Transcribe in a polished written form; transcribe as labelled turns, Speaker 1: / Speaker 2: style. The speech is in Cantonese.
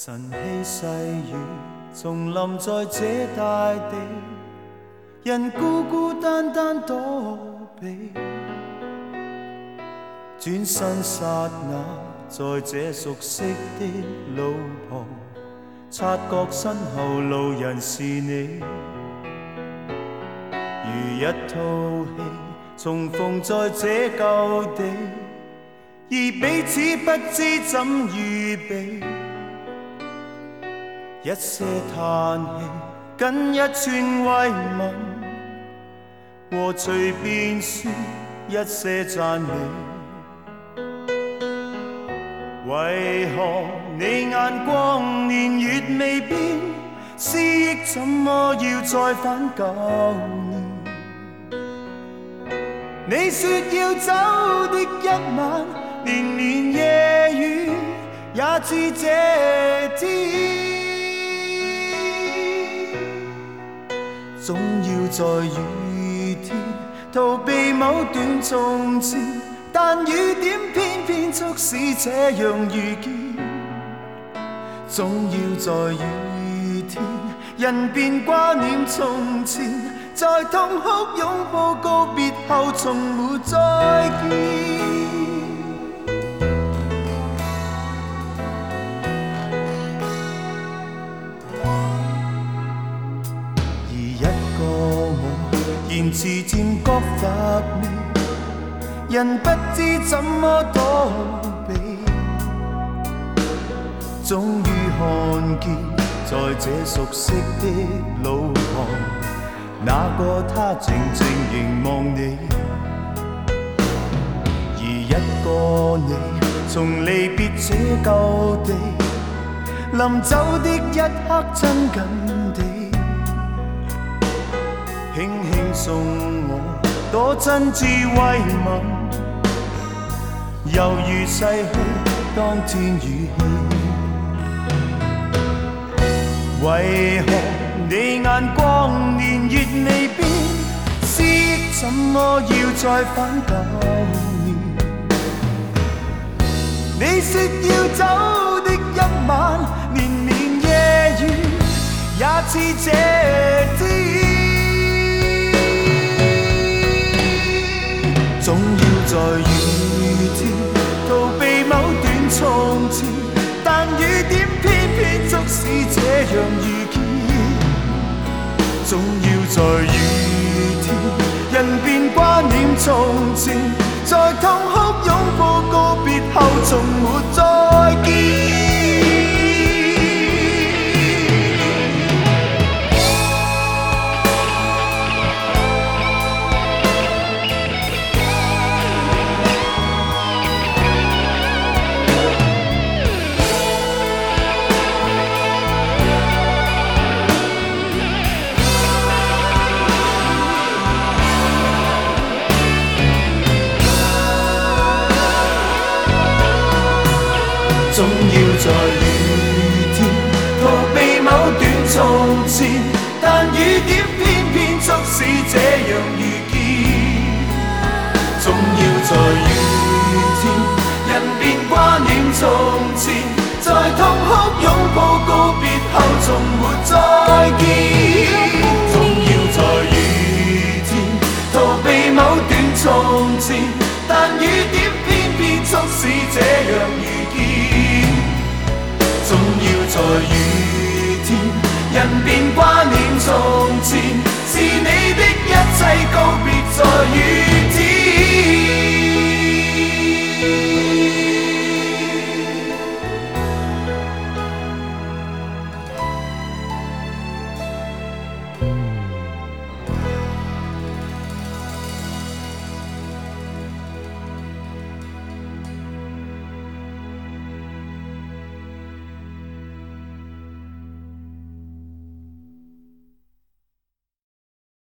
Speaker 1: 晨曦细雨重临在这大地，人孤孤单单躲避。转身刹那，在这熟悉的路旁，察觉身后路人是你。如一套戏，重逢在这旧地，而彼此不知怎预备。一些叹气，跟一串慰问，和随便说一些赞美。为何你眼光年月未变，思忆怎么要再返旧年？你说要走的一晚，连绵夜雨也似这天。总要在雨天逃避某段从前，但雨点偏偏促使这样遇见。总要在雨天，人便挂念从前，在痛哭拥抱告别后，从没再见。言辞渐觉乏味，人不知怎么躲避。终于看见，在这熟悉的路旁，那个他静静凝望你。而一个你，从离别这旧地，临走的一刻亲近地。轻轻送我，多真挚慰问，犹如逝去當天語氣。為何你眼光年月未變，思憶怎麼要再返舊年？你說要走的一晚，連綿夜雨也似這天。總要在雨天逃避某段從前，但雨點偏偏促使這樣遇見。總要在雨天，人便掛念從前，在痛哭擁抱告別後，從沒再見。總要在雨天逃避某段從前，但雨點偏偏促使這樣遇見。總要在雨天，人便掛念從前，在痛哭擁抱告別後，從沒再見。總要在雨天逃避某段從前，但雨點偏偏促使這樣遇見。總要在雨